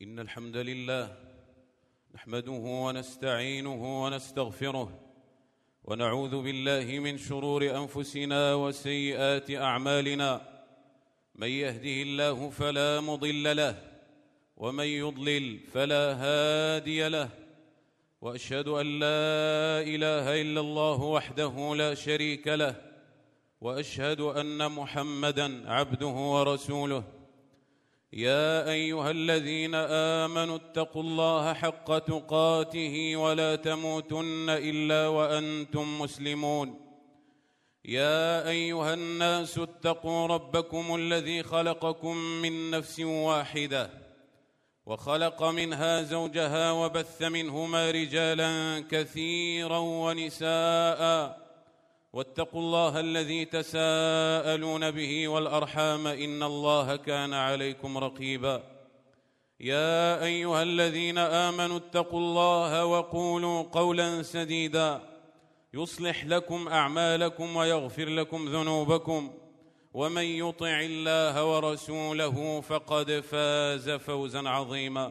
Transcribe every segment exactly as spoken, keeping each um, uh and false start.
إن الحمد لله نحمده ونستعينه ونستغفره ونعوذ بالله من شرور أنفسنا وسيئات أعمالنا. من يهده الله فلا مضل له ومن يضلل فلا هادي له، وأشهد أن لا إله إلا الله وحده لا شريك له، وأشهد أن محمدًا عبده ورسوله. يا أيها الذين آمنوا اتقوا الله حق تقاته ولا تموتن إلا وأنتم مسلمون. يا أيها الناس اتقوا ربكم الذي خلقكم من نفس واحدة وخلق منها زوجها وبث منهما رجالا كثيرا ونساء، واتقوا الله الذي تساءلون به والأرحام إن الله كان عليكم رقيبا. يا أيها الذين آمنوا اتقوا الله وقولوا قولا سديدا يصلح لكم أعمالكم ويغفر لكم ذنوبكم، ومن يطع الله ورسوله فقد فاز فوزا عظيما.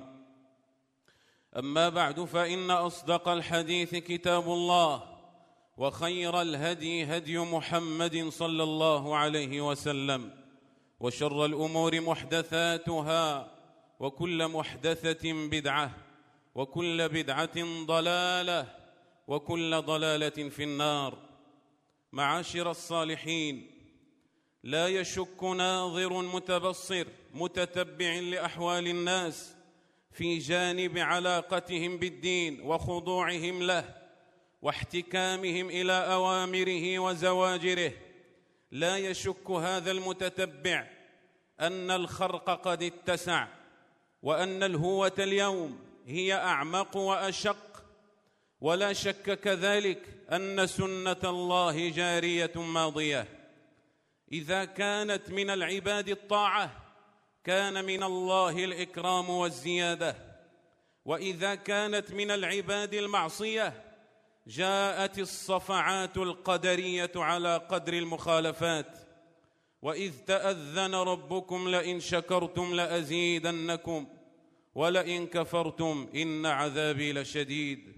أما بعد، فإن أصدق الحديث كتاب الله، وخير الهدي هدي محمد صلى الله عليه وسلم، وشر الأمور محدثاتها، وكل محدثة بدعة، وكل بدعة ضلالة، وكل ضلالة في النار. معاشر الصالحين، لا يشك ناظر متبصر متتبع لأحوال الناس في جانب علاقتهم بالدين وخضوعهم له واحتكامهم إلى أوامره وزواجره، لا يشك هذا المتتبع أن الخرق قد اتسع، وأن الهوة اليوم هي أعمق وأشق، ولا شك كذلك أن سنة الله جارية ماضية. إذا كانت من العباد الطاعة كان من الله الإكرام والزيادة، وإذا كانت من العباد المعصية جاءت الصفعات القدرية على قدر المخالفات. وإذ تأذن ربكم لئن شكرتم لأزيدنكم ولئن كفرتم إن عذابي لشديد.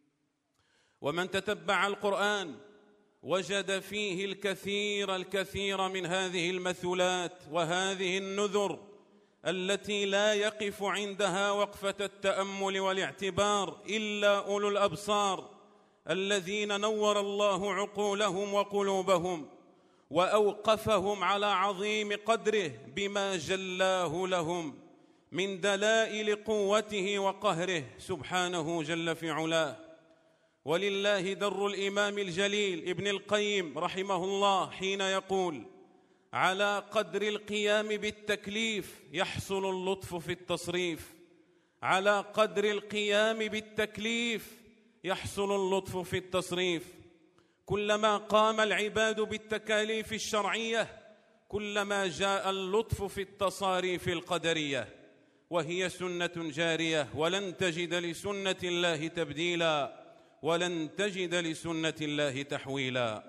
ومن تتبع القرآن وجد فيه الكثير الكثير من هذه المثلات وهذه النذر التي لا يقف عندها وقفة التأمل والاعتبار إلا أولو الأبصار الذين نور الله عقولهم وقلوبهم وأوقفهم على عظيم قدره بما جلاه لهم من دلائل قوته وقهره سبحانه جل في علاه. ولله در الإمام الجليل ابن القيم رحمه الله حين يقول: على قدر القيام بالتكليف يحصل اللطف في التصريف. على قدر القيام بالتكليف يحصل اللطف في التصريف. كلما قام العباد بالتكاليف الشرعية كلما جاء اللطف في التصاريف القدرية، وهي سنة جارية، ولن تجد لسنة الله تبديلا، ولن تجد لسنة الله تحويلا.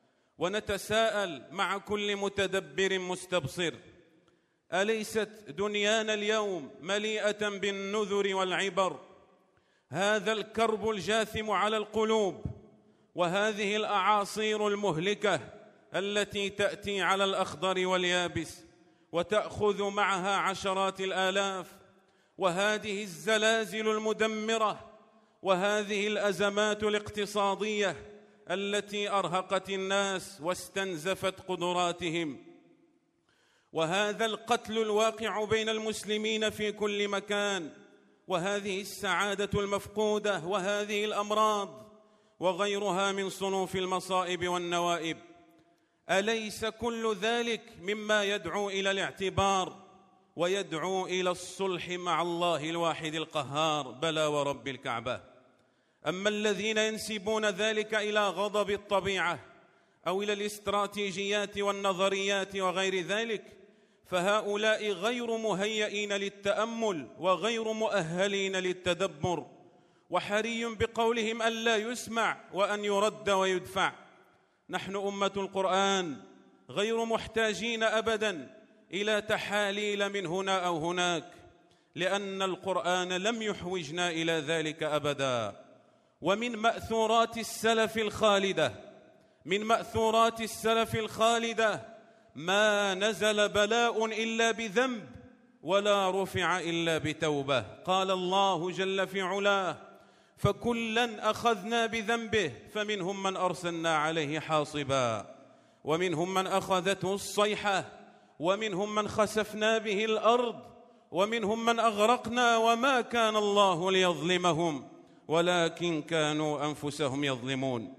ونتساءل مع كل متدبر مستبصر: أليست دنيانا اليوم مليئة بالنذر والعبر؟ هذا الكرب الجاثم على القلوب، وهذه الأعاصير المهلكة التي تأتي على الأخضر واليابس وتأخذ معها عشرات الآلاف، وهذه الزلازل المدمرة، وهذه الأزمات الاقتصادية التي أرهقت الناس واستنزفت قدراتهم، وهذا القتل الواقع بين المسلمين في كل مكان، وهذه السعادة المفقودة، وهذه الأمراض وغيرها من صنوف المصائب والنوائب. أليس كل ذلك مما يدعو إلى الاعتبار ويدعو إلى الصلح مع الله الواحد القهار؟ بلى ورب الكعبة. أما الذين ينسبون ذلك إلى غضب الطبيعة أو إلى الاستراتيجيات والنظريات وغير ذلك فهؤلاء غير مهيئين للتأمل وغير مؤهلين للتدبر، وحري بقولهم أن لا يسمع وأن يرد ويدفع. نحن أمة القرآن غير محتاجين أبداً إلى تحاليل من هنا أو هناك، لأن القرآن لم يحوجنا إلى ذلك أبدا. ومن مأثورات السلف الخالدة من مأثورات السلف الخالدة ما نزل بلاء إلا بذنب ولا رفع إلا بتوبة. قال الله جل في علاه: فكلا أخذنا بذنبه فمنهم من أرسلنا عليه حاصبا ومنهم من أخذته الصيحة ومنهم من خسفنا به الأرض ومنهم من أغرقنا وما كان الله ليظلمهم ولكن كانوا أنفسهم يظلمون.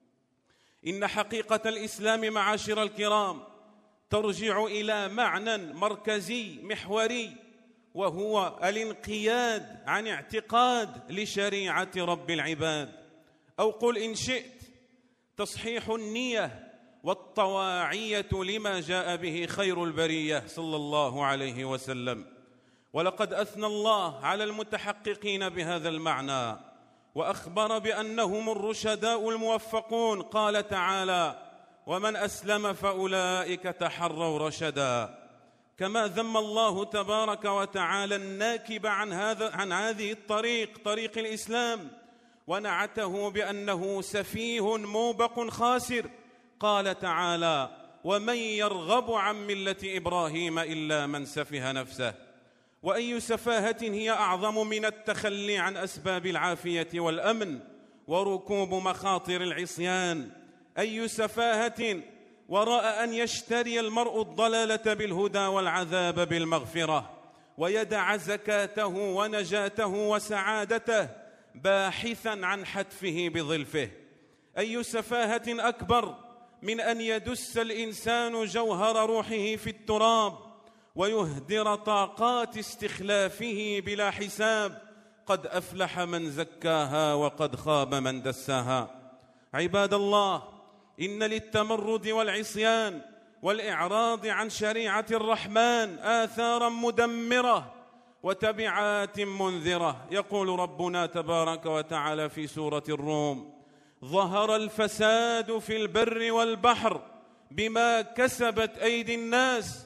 إن حقيقة الإسلام معاشر الكرام ترجع إلى معنى مركزي محوري، وهو الانقياد عن اعتقاد لشريعة رب العباد، أو قل إن شئت تصحيح النية والطواعية لما جاء به خير البرية صلى الله عليه وسلم. ولقد أثنى الله على المتحققين بهذا المعنى وأخبر بأنهم الرشداء الموفقون. قال تعالى: ومن أسلم فأولئك تحروا رشدا. كما ذم الله تبارك وتعالى الناكب عن هذا عن هذه الطريق، طريق الإسلام، ونعته بأنه سفيه موبق خاسر. قال تعالى: ومن يرغب عن ملة إبراهيم إلا من سفه نفسه. وأي سفاهة هي أعظم من التخلي عن أسباب العافية والأمن وركوب مخاطر العصيان؟ أي سفاهة وراء أن يشتري المرء الضلالة بالهدى والعذاب بالمغفرة ويدع زكاته ونجاته وسعادته باحثا عن حتفه بظلفه؟ أي سفاهة أكبر من أن يدس الإنسان جوهر روحه في التراب ويهدر طاقات استخلافه بلا حساب؟ قد أفلح من زكاها وقد خاب من دساها. عباد الله، إن للتمرد والعصيان والإعراض عن شريعة الرحمن آثاراً مدمرة وتبعات منذرة. يقول ربنا تبارك وتعالى في سورة الروم: ظهر الفساد في البر والبحر بما كسبت أيدي الناس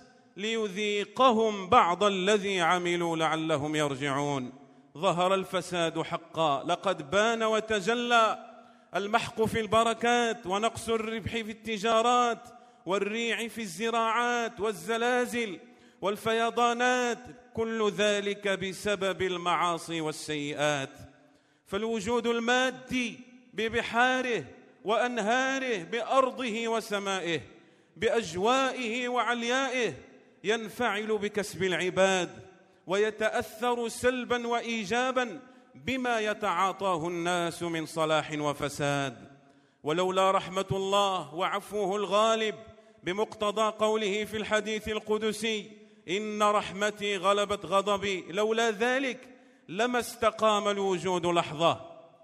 ليذيقهم بعض الذي عملوا لعلهم يرجعون. ظهر الفساد حقا، لقد بان وتجلى المحق في البركات ونقص الربح في التجارات والريع في الزراعات والزلازل والفيضانات، كل ذلك بسبب المعاصي والسيئات. فالوجود المادي ببحاره وأنهاره بأرضه وسمائه بأجوائه وعليائه ينفعل بكسب العباد ويتأثر سلبا وإيجابا بما يتعاطاه الناس من صلاح وفساد. ولولا رحمة الله وعفوه الغالب بمقتضى قوله في الحديث القدسي: إن رحمتي غلبت غضبي، لولا ذلك لما استقام الوجود لحظة،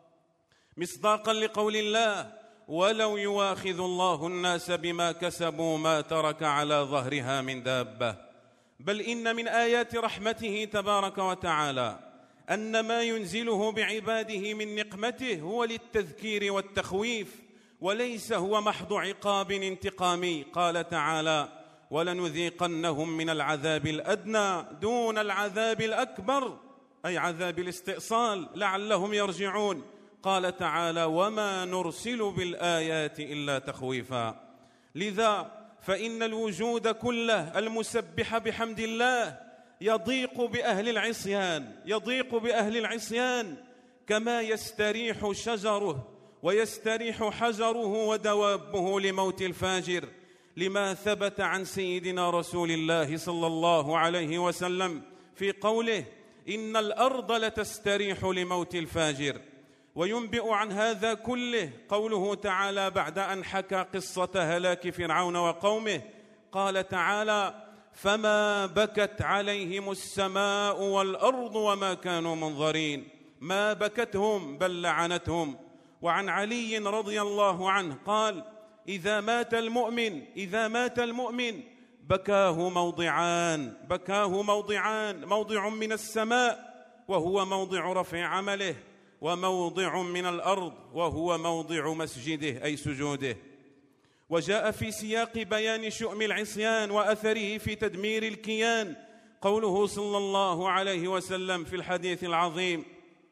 مصداقا لقول الله: ولو يواخذ الله الناس بما كسبوا ما ترك على ظهرها من دابة. بل إن من آيات رحمته تبارك وتعالى أن ما ينزله بعباده من نقمته هو للتذكير والتخويف، وليس هو محض عقاب انتقامي. قال تعالى: ولنذيقنهم من العذاب الأدنى دون العذاب الأكبر، أي عذاب الاستئصال، لعلهم يرجعون. قال تعالى: وما نرسل بالآيات إلا تخويفا. لذا فإن الوجود كله المسبح بحمد الله يضيق بأهل العصيان يضيق بأهل العصيان كما يستريح شجره ويستريح حجره ودوابه لموت الفاجر، لما ثبت عن سيدنا رسول الله صلى الله عليه وسلم في قوله: إن الأرض لتستريح لموت الفاجر. وينبئ عن هذا كله قوله تعالى بعد أن حكى قصة هلاك فرعون وقومه، قال تعالى: فما بكت عليهم السماء والأرض وما كانوا منظرين. ما بكتهم بل لعنتهم. وعن علي رضي الله عنه قال: إذا مات المؤمن إذا مات المؤمن بكاه موضعان بكاه موضعان موضع من السماء وهو موضع رفع عمله، وموضع من الأرض وهو موضع مسجده أي سجوده. وجاء في سياق بيان شؤم العصيان وأثره في تدمير الكيان قوله صلى الله عليه وسلم في الحديث العظيم: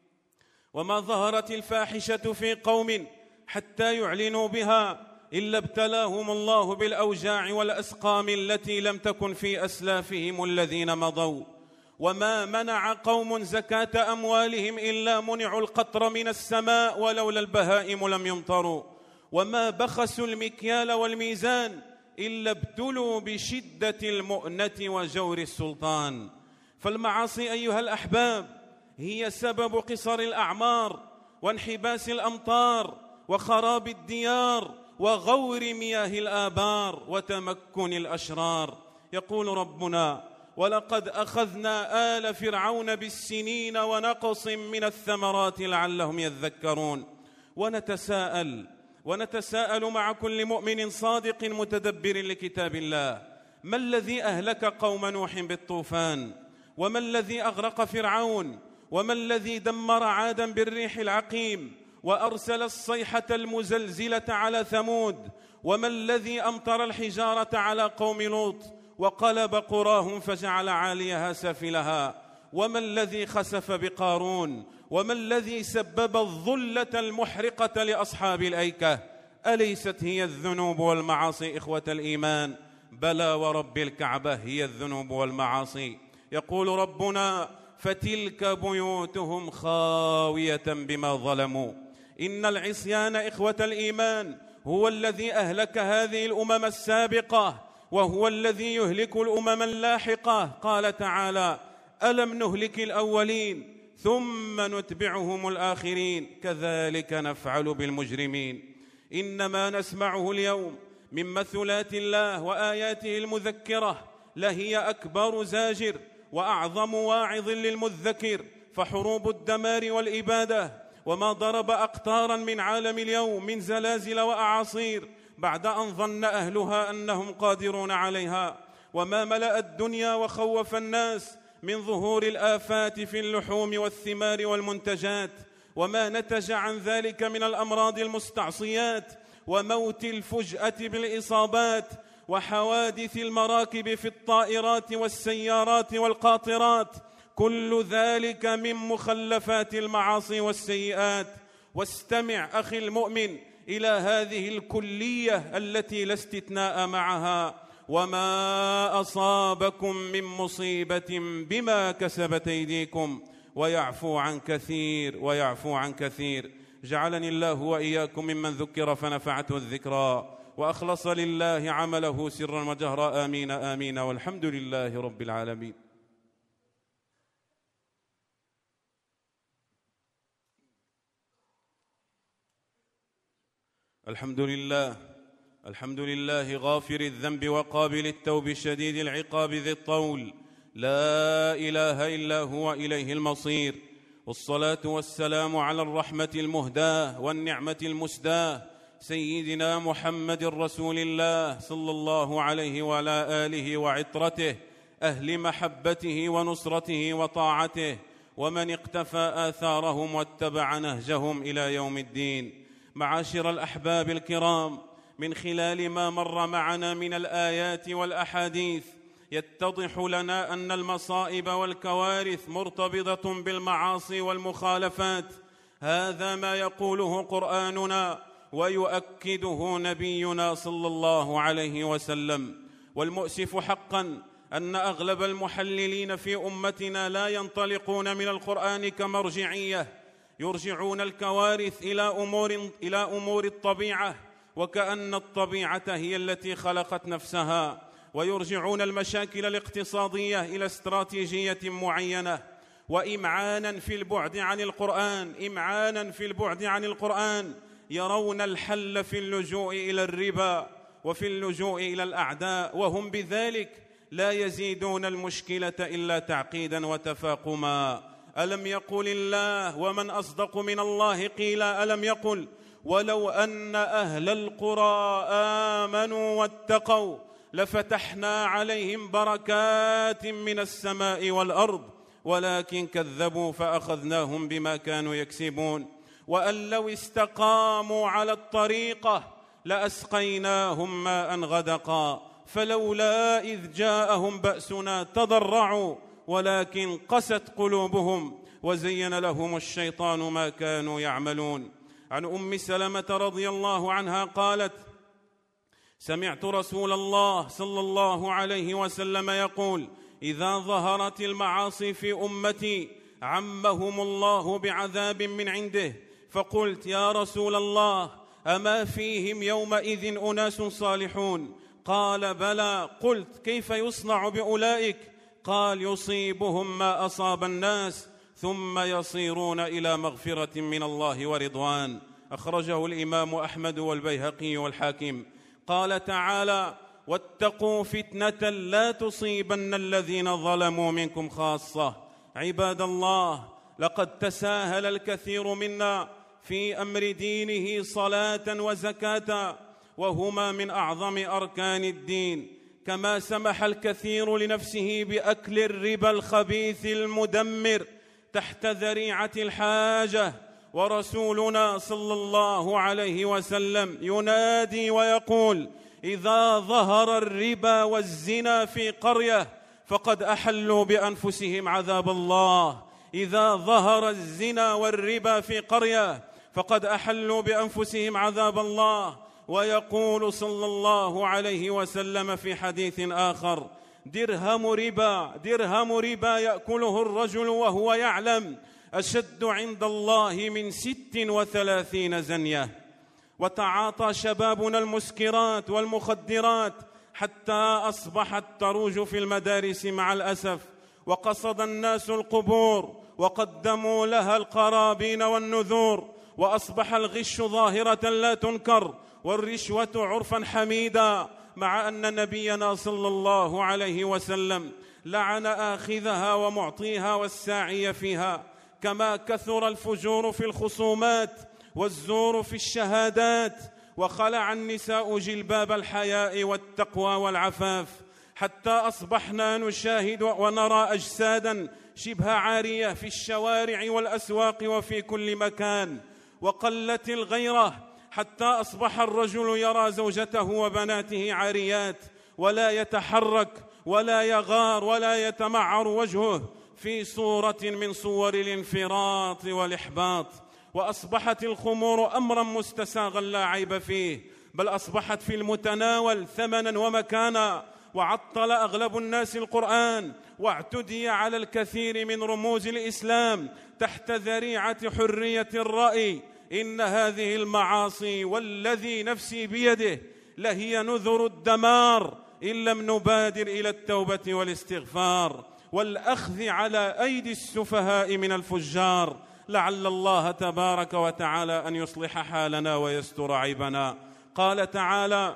وما ظهرت الفاحشة في قوم حتى يعلنوا بها إلا ابتلاهم الله بالأوجاع والأسقام التي لم تكن في أسلافهم الذين مضوا. وما منع قوم زكاة أموالهم إلا منعوا القطر من السماء ولولا البهائم لم يمطروا. وما بخسوا المكيال والميزان إلا ابتلوا بشدة المؤنة وجور السلطان. فالمعاصي أيها الأحباب هي سبب قصر الأعمار وانحباس الأمطار وخراب الديار وغور مياه الآبار وتمكن الأشرار. يقول ربنا: ولقد أخذنا آل فرعون بالسنين ونقص من الثمرات لعلهم يذكرون. ونتساءل ونتساءل مع كل مؤمن صادق متدبر لكتاب الله: ما الذي أهلك قوم نوح بالطوفان؟ وما الذي أغرق فرعون؟ وما الذي دمر عادا بالريح العقيم وأرسل الصيحة المزلزلة على ثمود؟ وما الذي أمطر الحجارة على قوم لوط وقلب قراهم فجعل عاليها سافلها؟ وما الذي خسف بقارون؟ وما الذي سبب الظلة المحرقة لأصحاب الأيكة؟ أليست هي الذنوب والمعاصي إخوة الإيمان؟ بلى ورب الكعبة هي الذنوب والمعاصي. يقول ربنا: فتلك بيوتهم خاوية بما ظلموا. إن العصيان إخوة الإيمان هو الذي أهلك هذه الأمم السابقة، وهو الذي يهلك الأمم اللاحقة. قال تعالى: ألم نهلك الأولين ثم نتبعهم الآخرين كذلك نفعل بالمجرمين. إنما نسمعه اليوم من مثلات الله وآياته المذكرة لهي أكبر زاجر وأعظم واعظ للمذكر، فحروب الدمار والإبادة وما ضرب أقطارا من عالم اليوم من زلازل وأعاصير بعد أن ظن أهلها أنهم قادرون عليها، وما ملأ الدنيا وخوف الناس من ظهور الآفات في اللحوم والثمار والمنتجات، وما نتج عن ذلك من الأمراض المستعصيات وموت الفجأة بالإصابات وحوادث المراكب في الطائرات والسيارات والقاطرات، كل ذلك من مخلفات المعاصي والسيئات. واستمع أخي المؤمن إلى هذه الكلية التي لا استثناء معها: وما أصابكم من مصيبة بما كسبت أيديكم ويعفو عن كثير ويعفو عن كثير. جعلني الله وإياكم ممن ذكر فنفعته الذكرى وأخلص لله عمله سرا وجهرا. آمين آمين، والحمد لله رب العالمين. الحمد لله الحمد لله غافر الذنب وقابل التوب شديد العقاب ذي الطول، لا إله إلا هو إليه المصير. والصلاة والسلام على الرحمة المهداة والنعمة المسداة سيدنا محمد رسول الله صلى الله عليه وعلى آله وعطرته أهل محبته ونصرته وطاعته، ومن اقتفى آثارهم واتبع نهجهم إلى يوم الدين. معاشر الأحباب الكرام، من خلال ما مر معنا من الآيات والأحاديث يتضح لنا أن المصائب والكوارث مرتبطة بالمعاصي والمخالفات. هذا ما يقوله قرآننا ويؤكده نبينا صلى الله عليه وسلم. والمؤسف حقا أن أغلب المحللين في أمتنا لا ينطلقون من القرآن كمرجعية، يرجعون الكوارث إلى أمور, إلى أمور الطبيعة، وكأن الطبيعة هي التي خلقت نفسها، ويرجعون المشاكل الاقتصادية إلى استراتيجية معينة، وإمعانا في البعد عن القرآن إمعانا في البعد عن القرآن يرون الحل في اللجوء إلى الربا وفي اللجوء إلى الأعداء، وهم بذلك لا يزيدون المشكلة إلا تعقيدا وتفاقما. ألم يقل الله: ومن أصدق من الله قيلا؟ ألم يقل: ولو أن أهل القرى آمنوا واتقوا لفتحنا عليهم بركات من السماء والأرض ولكن كذبوا فأخذناهم بما كانوا يكسبون. وأن لو استقاموا على الطريقة لأسقيناهم ماء غدقا فلولا إذ جاءهم بأسنا تضرعوا ولكن قست قلوبهم وزين لهم الشيطان ما كانوا يعملون. عن أم سلمة رضي الله عنها قالت: سمعت رسول الله صلى الله عليه وسلم يقول: إذا ظهرت المعاصي في أمتي عمهم الله بعذاب من عنده. فقلت: يا رسول الله، أما فيهم يومئذ أناس صالحون؟ قال: بلى. قلت: كيف يصنع بأولئك؟ قال: يصيبهم ما أصاب الناس ثم يصيرون إلى مغفرة من الله ورضوان. أخرجه الإمام أحمد والبيهقي والحاكم. قال تعالى: واتقوا فتنة لا تصيبن الذين ظلموا منكم خاصة. عباد الله، لقد تساهل الكثير منا في أمر دينه صلاة وزكاة، وهما من أعظم أركان الدين، كما سمح الكثير لنفسه بأكل الربا الخبيث المدمر تحت ذريعة الحاجة. ورسولنا صلى الله عليه وسلم ينادي ويقول: إذا ظهر الربا والزنا في قرية فقد أحلوا بأنفسهم عذاب الله. إذا ظهر الزنا والربا في قرية فقد أحلوا بأنفسهم عذاب الله. ويقول صلى الله عليه وسلم في حديث آخر: درهم ربا درهم ربا يأكله الرجل وهو يعلم أشد عند الله من ست وثلاثين زنية. وتعاطى شبابنا المسكرات والمخدرات حتى أصبحت تروج في المدارس مع الأسف، وقصد الناس القبور وقدموا لها القرابين والنذور، وأصبح الغش ظاهرة لا تنكر والرشوة عرفا حميدا، مع أن نبينا صلى الله عليه وسلم لعن آخذها ومعطيها والساعي فيها. كما كثر الفجور في الخصومات والزور في الشهادات، وخلع النساء جلباب الحياء والتقوى والعفاف، حتى أصبحنا نشاهد ونرى أجسادا شبه عارية في الشوارع والأسواق وفي كل مكان. وقلت الغيرة حتى أصبح الرجل يرى زوجته وبناته عاريات ولا يتحرك ولا يغار ولا يتمعر وجهه في صورة من صور الانفراط والإحباط. وأصبحت الخمور أمرا مستساغا لا عيب فيه، بل أصبحت في المتناول ثمنا ومكانا. وعطل أغلب الناس القرآن، واعتدي على الكثير من رموز الإسلام تحت ذريعة حرية الرأي. إن هذه المعاصي والذي نفسي بيده لهي نذر الدمار إن لم نبادر إلى التوبة والاستغفار والأخذ على أيدي السفهاء من الفجار، لعل الله تبارك وتعالى أن يصلح حالنا ويستر عيبنا. قال تعالى: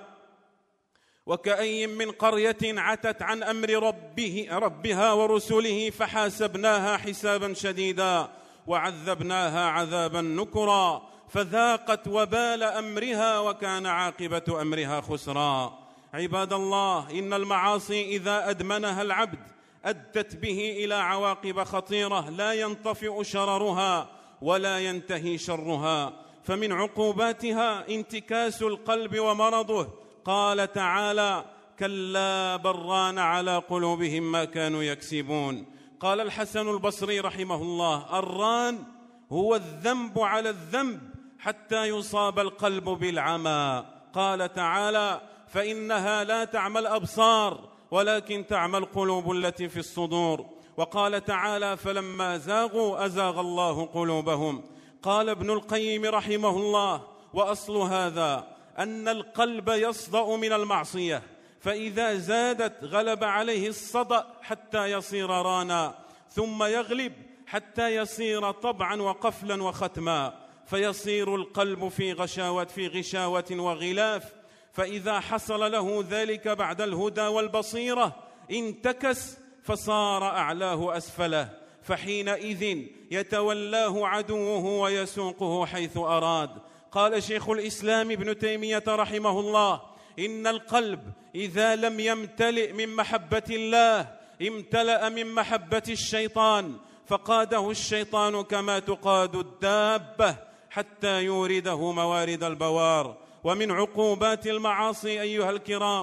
وكأي من قرية عتت عن أمر ربه ربها ورسله فحاسبناها حسابا شديدا وعذبناها عذابا نكرا فذاقت وبال أمرها وكان عاقبة أمرها خسرا. عباد الله، إن المعاصي إذا أدمنها العبد أدت به إلى عواقب خطيرة لا ينطفئ شررها ولا ينتهي شرها. فمن عقوباتها انتكاس القلب ومرضه. قال تعالى: كلا بل ران على قلوبهم ما كانوا يكسبون. قال الحسن البصري رحمه الله: الران هو الذنب على الذنب حتى يصاب القلب بالعمى. قال تعالى: فإنها لا تعمى الأبصار ولكن تعمى القلوب التي في الصدور. وقال تعالى: فلما زاغوا أزاغ الله قلوبهم. قال ابن القيم رحمه الله: وأصل هذا أن القلب يصدأ من المعصية، فإذا زادت غلب عليه الصدأ حتى يصير رانا، ثم يغلب حتى يصير طبعا وقفلا وختما، فيصير القلب في غشاوة في غشاوة وغلاف. فإذا حصل له ذلك بعد الهدى والبصيرة انتكس فصار أعلاه أسفله، فحينئذ يتولاه عدوه ويسوقه حيث أراد. قال شيخ الإسلام ابن تيمية رحمه الله: إن القلب إذا لم يمتلئ من محبة الله امتلأ من محبة الشيطان، فقاده الشيطان كما تقاد الدابة حتى يورده موارد البوار. ومن عقوبات المعاصي أيها الكرام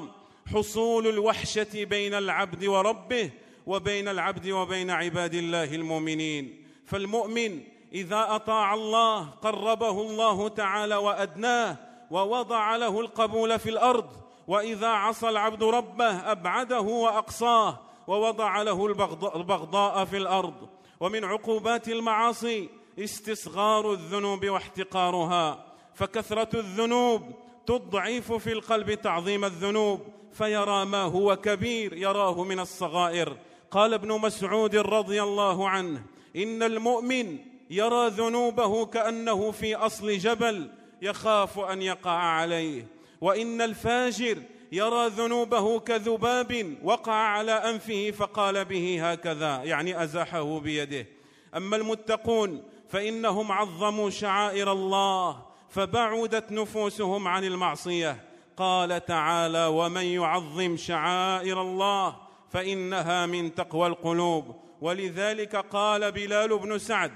حصول الوحشة بين العبد وربه وبين العبد وبين عباد الله المؤمنين. فالمؤمن إذا أطاع الله قربه الله تعالى وأدناه ووضع له القبول في الأرض، وإذا عصى العبد ربه أبعده وأقصاه ووضع له البغضاء في الأرض. ومن عقوبات المعاصي استصغار الذنوب واحتقارها، فكثرة الذنوب تضعف في القلب تعظيم الذنوب، فيرى ما هو كبير يراه من الصغائر. قال ابن مسعود رضي الله عنه: إن المؤمن يرى ذنوبه كأنه في أصل جبل يخاف أن يقع عليه، وإن الفاجر يرى ذنوبه كذباب وقع على أنفه فقال به هكذا، يعني أزاحه بيده. أما المتقون فإنهم عظموا شعائر الله فبعدت نفوسهم عن المعصية. قال تعالى: ومن يعظم شعائر الله فإنها من تقوى القلوب. ولذلك قال بلال بن سعد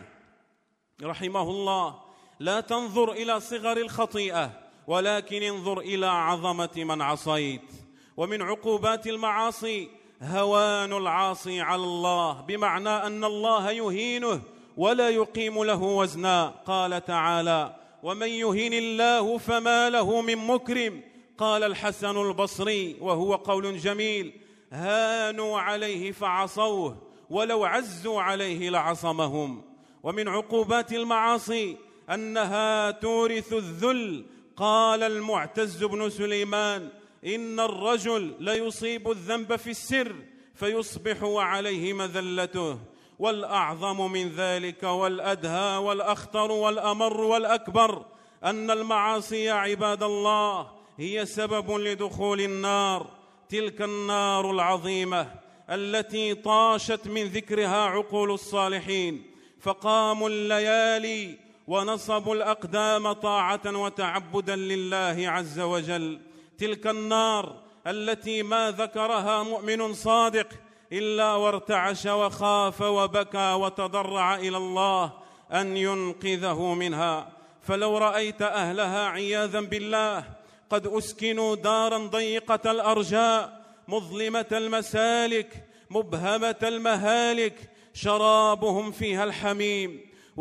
رحمه الله: لا تنظر إلى صغر الخطيئة ولكن انظر إلى عظمة من عصيت. ومن عقوبات المعاصي هوان العاصي على الله، بمعنى أن الله يهينه ولا يقيم له وزنا. قال تعالى: ومن يهن الله فما له من مكرم. قال الحسن البصري وهو قول جميل: هانوا عليه فعصوه ولو عزوا عليه لعصمهم. ومن عقوبات المعاصي أنها تورث الذل. قال المعتز بن سليمان: إن الرجل ليصيب الذنب في السر فيصبح وعليه مذلته. والأعظم من ذلك والأدهى والأخطر والأمر والأكبر أن المعاصي يا عباد الله هي سبب لدخول النار، تلك النار العظيمة التي طاشت من ذكرها عقول الصالحين، فقاموا الليالي ونصبوا الأقدام طاعة وتعبدا لله عز وجل. تلك النار التي ما ذكرها مؤمن صادق إلا وارتعش وخاف وبكى وتضرع إلى الله أن ينقذه منها. فلو رأيت أهلها عياذا بالله قد أسكنوا دارا ضيقة الأرجاء مظلمة المسالك مبهمة المهالك، شرابهم فيها الحميم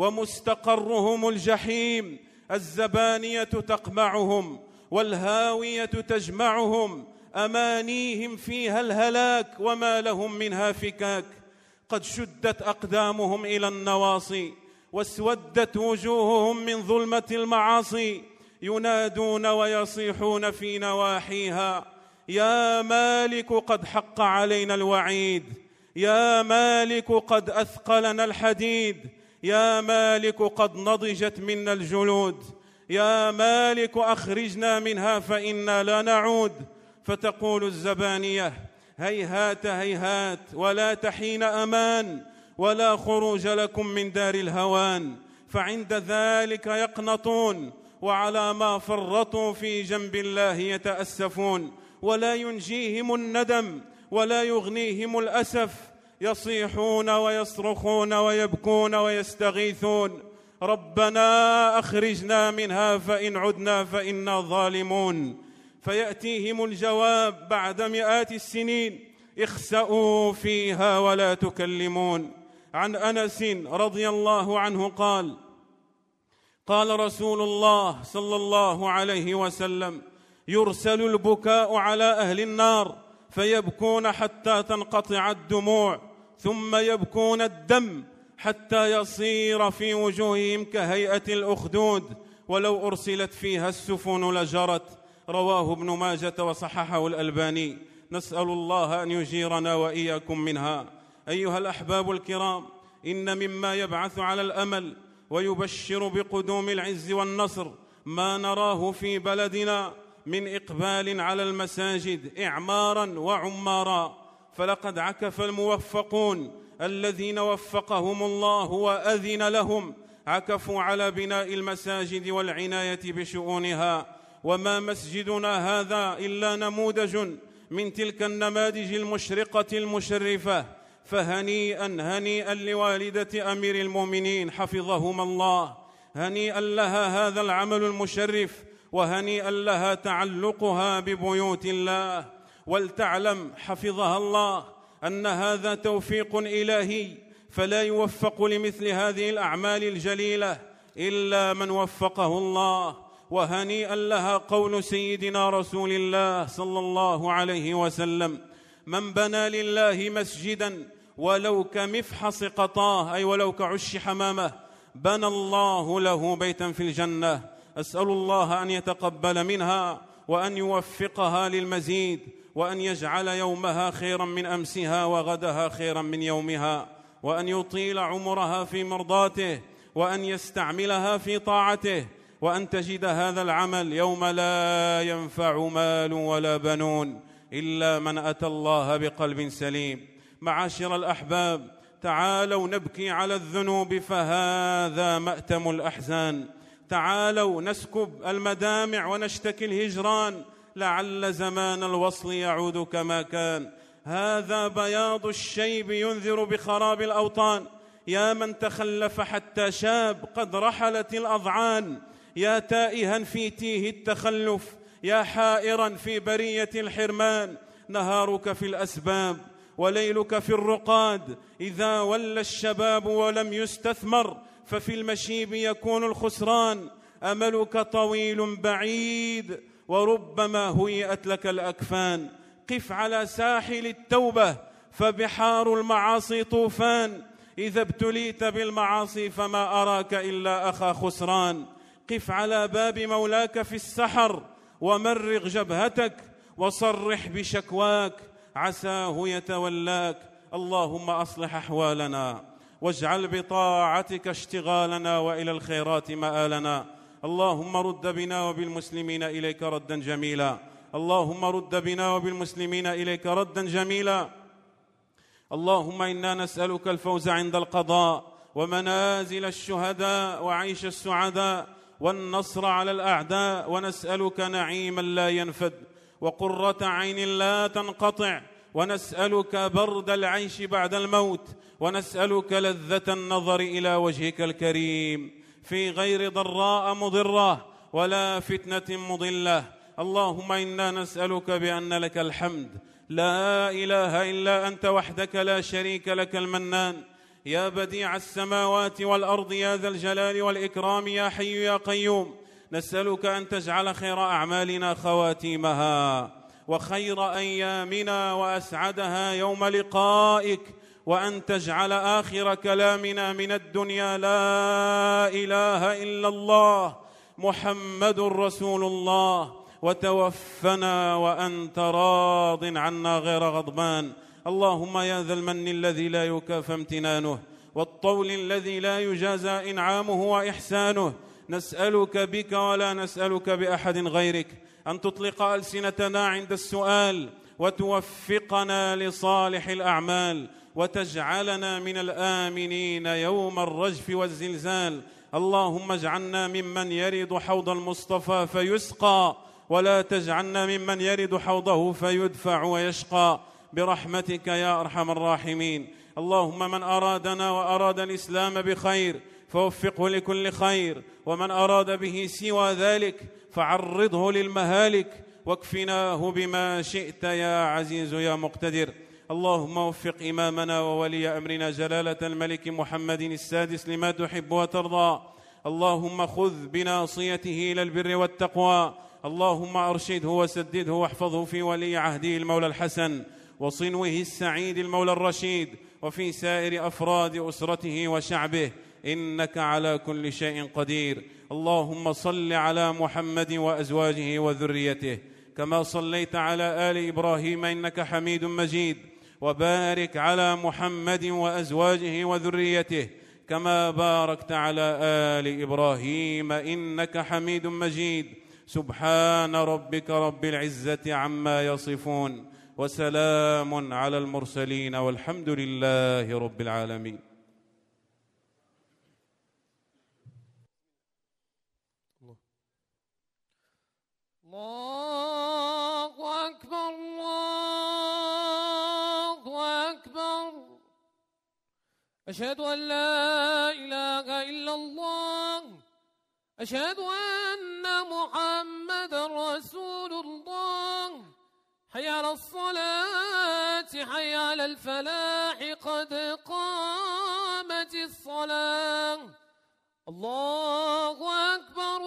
ومستقرهم الجحيم، الزبانية تقمعهم والهاوية تجمعهم، أمانيهم فيها الهلاك وما لهم منها فكاك. قد شدت أقدامهم إلى النواصي واسودت وجوههم من ظلمة المعاصي، ينادون ويصيحون في نواحيها: يا مالك قد حق علينا الوعيد، يا مالك قد أثقلنا الحديد، يا مالك قد نضجت منا الجلود، يا مالك أخرجنا منها فإنا لا نعود. فتقول الزبانية: هيهات هيهات ولا تحين أمان ولا خروج لكم من دار الهوان. فعند ذلك يقنطون وعلى ما فرطوا في جنب الله يتأسفون، ولا ينجيهم الندم ولا يغنيهم الأسف، يصيحون ويصرخون ويبكون ويستغيثون: ربنا أخرجنا منها فإن عدنا فإنا ظالمون. فيأتيهم الجواب بعد مئات السنين: اخسأوا فيها ولا تكلمون. عن أنس رضي الله عنه قال: قال رسول الله صلى الله عليه وسلم: يرسل البكاء على أهل النار فيبكون حتى تنقطع الدموع، ثم يبكون الدم حتى يصير في وجوههم كهيئة الأخدود، ولو أرسلت فيها السفن لجرت. رواه ابن ماجة وصححه الألباني. نسأل الله أن يجيرنا وإياكم منها. أيها الأحباب الكرام، إن مما يبعث على الأمل ويبشر بقدوم العز والنصر ما نراه في بلدنا من إقبال على المساجد إعماراً وعماراً. فلقد عكف الموفقون الذين وفقهم الله وأذن لهم، عكفوا على بناء المساجد والعناية بشؤونها. وما مسجدنا هذا إلا نموذج من تلك النماذج المشرقة المشرفة. فهنيئا هنيئا لوالدة أمير المؤمنين حفظهما الله، هنيئا لها هذا العمل المشرف، وهنيئا لها تعلقها ببيوت الله. ولتعلم حفظها الله أن هذا توفيق إلهي، فلا يوفق لمثل هذه الأعمال الجليلة إلا من وفقه الله. وهنيئا لها قول سيدنا رسول الله صلى الله عليه وسلم: من بنى لله مسجدا ولو كمفحص قطاه، أي ولو كعش حمامه، بنى الله له بيتا في الجنة. أسأل الله أن يتقبل منها وأن يوفقها للمزيد، وأن يجعل يومها خيرا من أمسها وغدها خيرا من يومها، وأن يطيل عمرها في مرضاته، وأن يستعملها في طاعته، وأن تجد هذا العمل يوم لا ينفع مال ولا بنون إلا من أتى الله بقلب سليم. معاشر الأحباب، تعالوا نبكي على الذنوب فهذا مأتم الأحزان. تعالوا نسكب المدامع ونشتكي الهجران لعل زمان الوصل يعود كما كان. هذا بياض الشيب ينذر بخراب الأوطان. يا من تخلف حتى شاب قد رحلت الأضعان، يا تائها في تيه التخلف، يا حائرا في برية الحرمان. نهارك في الأسباب وليلك في الرقاد، إذا ولى الشباب ولم يستثمر ففي المشيب يكون الخسران. أملك طويل بعيد وربما هيئت لك الأكفان. قف على ساحل التوبة فبحار المعاصي طوفان. إذا ابتليت بالمعاصي فما أراك إلا أخا خسران. قف على باب مولاك في السحر ومرغ جبهتك وصرح بشكواك، عساه يتولاك. اللهم أصلح أحوالنا واجعل بطاعتك اشتغالنا وإلى الخيرات مآلنا. اللهم رد بنا وبالمسلمين إليك ردا جميلا. اللهم رد بنا وبالمسلمين إليك ردا جميلا. اللهم إنا نسألك الفوز عند القضاء ومنازل الشهداء وعيش السعداء والنصر على الأعداء، ونسألك نعيما لا ينفد وقرة عين لا تنقطع، ونسألك برد العيش بعد الموت، ونسألك لذة النظر إلى وجهك الكريم في غير ضراء مضرة ولا فتنة مضلة. اللهم إنا نسألك بأن لك الحمد، لا إله إلا أنت وحدك لا شريك لك المنان، يا بديع السماوات والأرض، يا ذا الجلال والإكرام، يا حي يا قيوم. نسألك أن تجعل خير أعمالنا خواتيمها، وخير أيامنا وأسعدها يوم لقائك، وأن تجعل آخر كلامنا من الدنيا لا إله إلا الله محمد رسول الله، وتوفنا وأنت راض عنا غير غضبان. اللهم يا ذا المن الذي لا يكافى امتنانه، والطول الذي لا يجازى إنعامه وإحسانه، نسألك بك ولا نسألك بأحد غيرك أن تطلق ألسنتنا عند السؤال، وتوفقنا لصالح الأعمال، وتجعلنا من الآمنين يوم الرجف والزلزال. اللهم اجعلنا ممن يرد حوض المصطفى فيسقى، ولا تجعلنا ممن يرد حوضه فيدفع ويشقى، برحمتك يا أرحم الراحمين. اللهم من أرادنا وأراد الإسلام بخير فوفقه لكل خير، ومن أراد به سوى ذلك فعرضه للمهالك، واكفناه بما شئت يا عزيز يا مقتدر. اللهم وفق إمامنا وولي أمرنا جلالة الملك محمد السادس لما تحب وترضى. اللهم خذ بناصيته إلى البر والتقوى. اللهم أرشده وسدده واحفظه في ولي عهده المولى الحسن، وصنوه السعيد المولى الرشيد، وفي سائر أفراد أسرته وشعبه، إنك على كل شيء قدير. اللهم صل على محمد وأزواجه وذريته كما صليت على آل إبراهيم إنك حميد مجيد، وبارك على محمد وأزواجه وذريته كما باركت على آل إبراهيم إنك حميد مجيد. سبحان ربك رب العزة عما يصفون، وسلام على المرسلين، والحمد لله رب العالمين. الله أكبر الله أكبر. أشهد أن لا إله إلا الله، أشهد أن محمد رسول الله. حي على الصلاة حي على الفلاح قد قامت الصلاة الله أكبر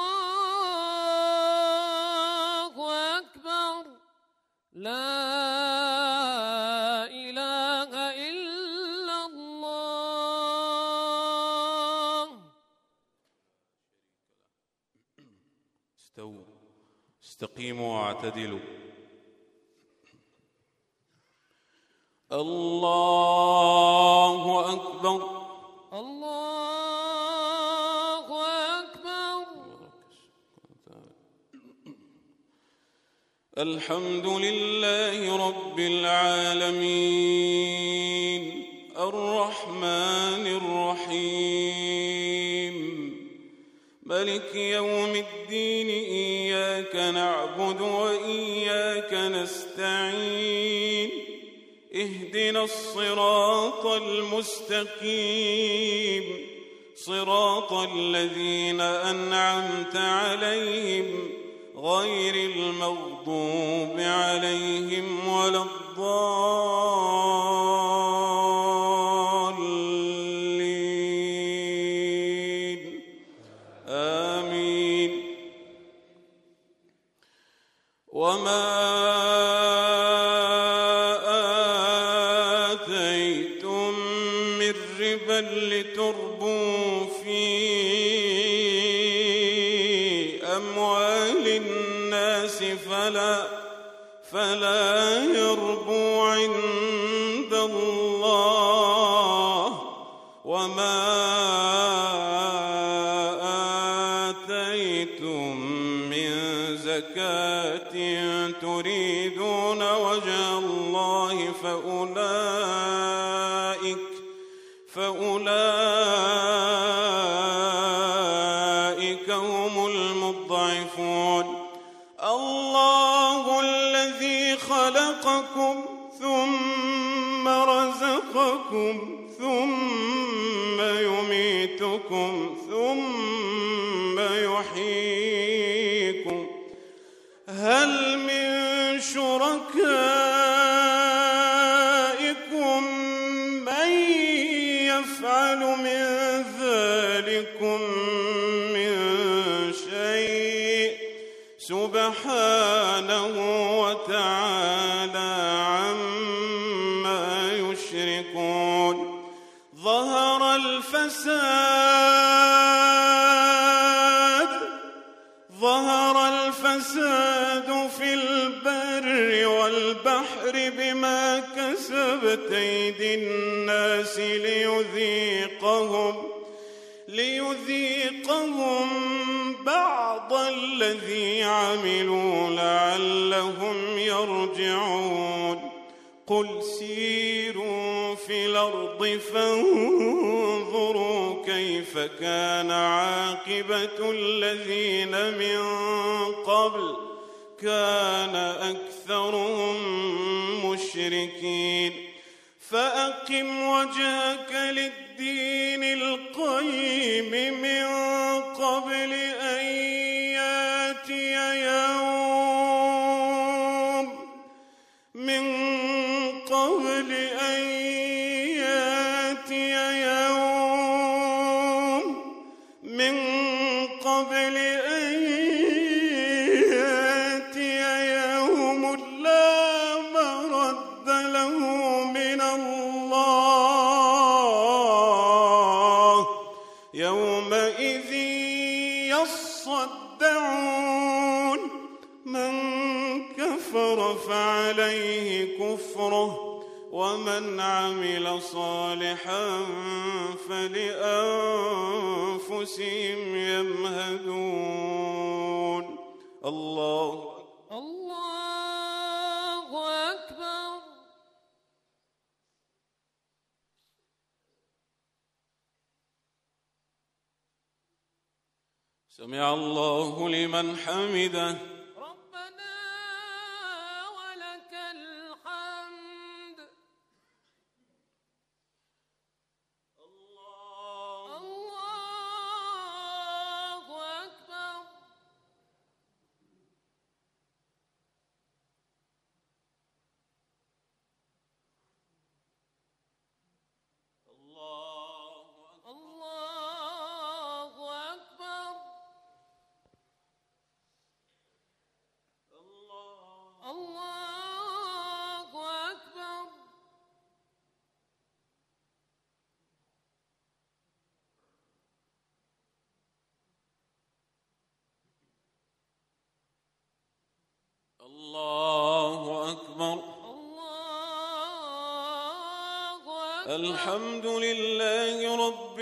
الله أكبر لا إله إلا الله. استووا استقيموا واعتدلوا. الله أكبر الله أكبر. الحمد لله رب العالمين الرحمن الرحيم ملك يوم الدين إياك نعبد وإياك نستعين اهدنا الصراط المستقيم صراط الذين أنعمت عليهم غير المغضوب عليهم ولا الضالين آمين. وما لتربوا في أموال الناس فلا فلا يربو عند الله وما آتيتم من زكاة تريدون وجه الله فأولئك فأولئك هم المضعفون. الله الذي خلقكم ثم رزقكم ثم يميتكم ثم يحييكم هل من شركائكم من يفعل من ذلكم من شيء سبحانه وتعالى عما يشركون. ظهر الفساد ظهر الفساد في البر والبحر بما كسبت أيدي الناس ليذيقهم ليذيقهم بعض الذي عملوا لعلهم يرجعون. قل سيروا في الأرض فانظروا كيف كان عاقبة الذين من قبل كان أكثرهم مشركين. فأقم وجهك للدين القيم من قبل أن يأتي يوم من قبل أن يأتي يوم من قبل أن يأتي يوم لا مرد له من الله يومئذ يصدعون. من كفر فعليه كفره ومن عمل صالحا فلأنفسهم يمهدون. الله الله أكبر. سمع الله لمن حمده. ربنا ولك الحمد. الله الله أكبر. الله أكبر. الحمد لله رب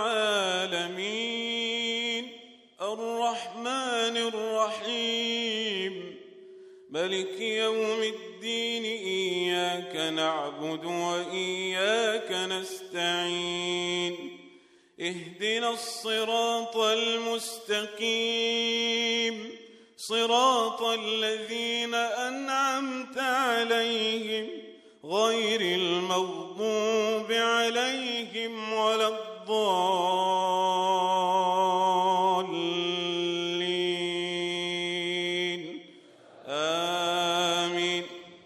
العالمين الرحمن الرحيم ملك يوم الدين إياك نعبد وإياك نستعين اهدنا الصراط المستقيم صراط الذين أنعمت عليهم غير المغضوب عليهم ولا الضالين آمين.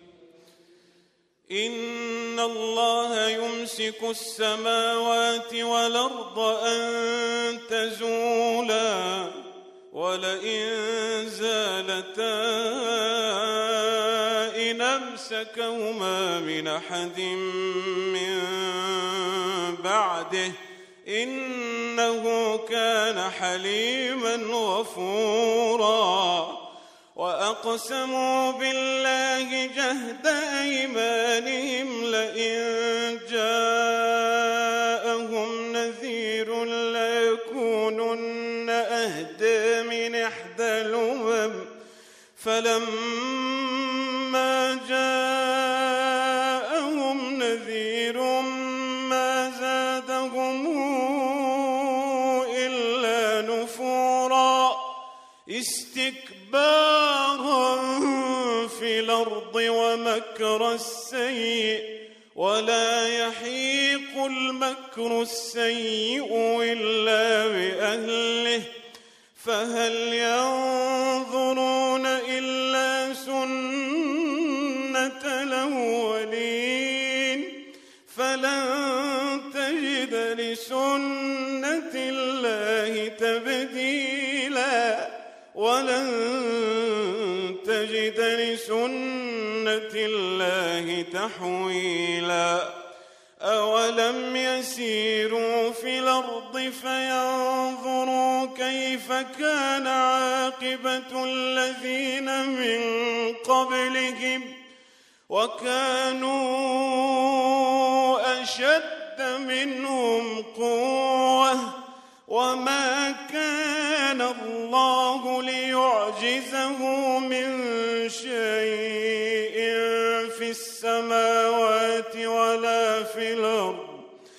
إن الله يمسك السماوات والأرض أن تزولا ولئن زالتا إن أمسكهما من أحد من بعده إنه كان حليما غفورا. وأقسموا بالله جهد أيمانهم لئن جاءهم نذير ليكونن أهدى من إحدى الأمم فلما جاءهم نذير ما زادهم إلا نفورا استكبارا في الأرض ومكر السيء ولا يحيق المكر السيء إلا بأهله فهل ينظرون إلا سنة الأولين فلن تجد لسنة الله تبديلا ولن تجد لسنة الله تحويلا. أولم يسيروا في الأرض فينظروا كيف كان عاقبة الذين من قبلهم وكانوا أشد منهم قوة وما كان الله ليعجزه من شيء في السماوات ولا في الأرض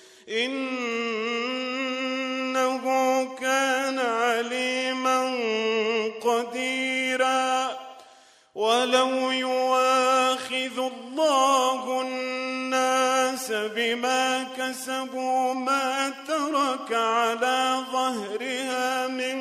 إنه كان عليما قديرا. ولو يواخذ الله الناس بما كسبوا ما ترك على ظهرها من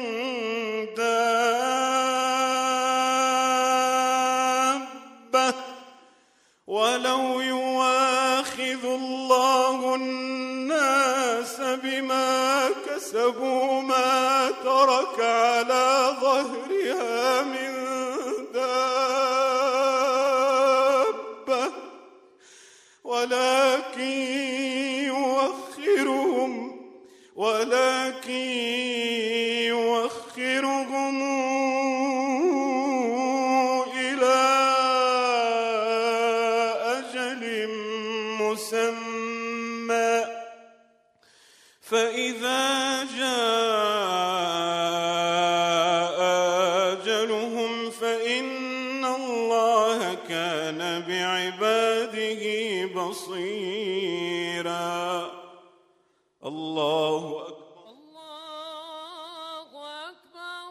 دابة ولو يواخذ الله الناس بما كسبوا ما ترك على ظهرها من دابة ولكن يوخرهم ولكن يوخرهم إلى أجل مسمى فإذا جاء أجلهم فإن الله كان بعباده بصيرا. الله أكبر. الله أكبر.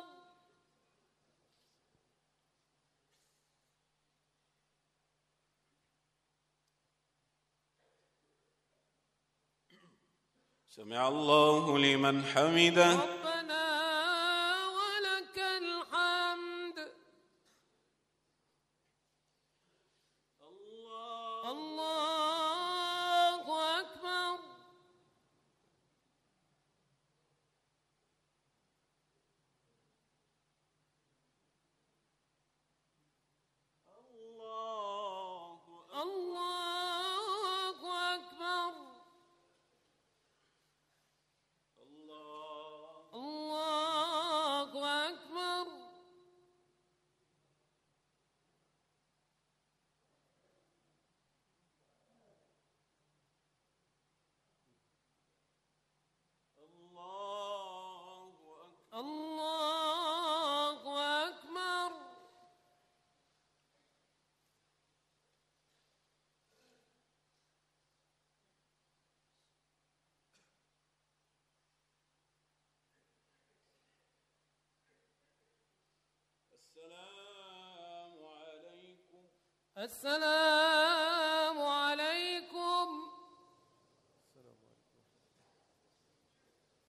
سمع الله لمن حمده. ربنا ولك الحمد. الله الله أكبر. الله السلام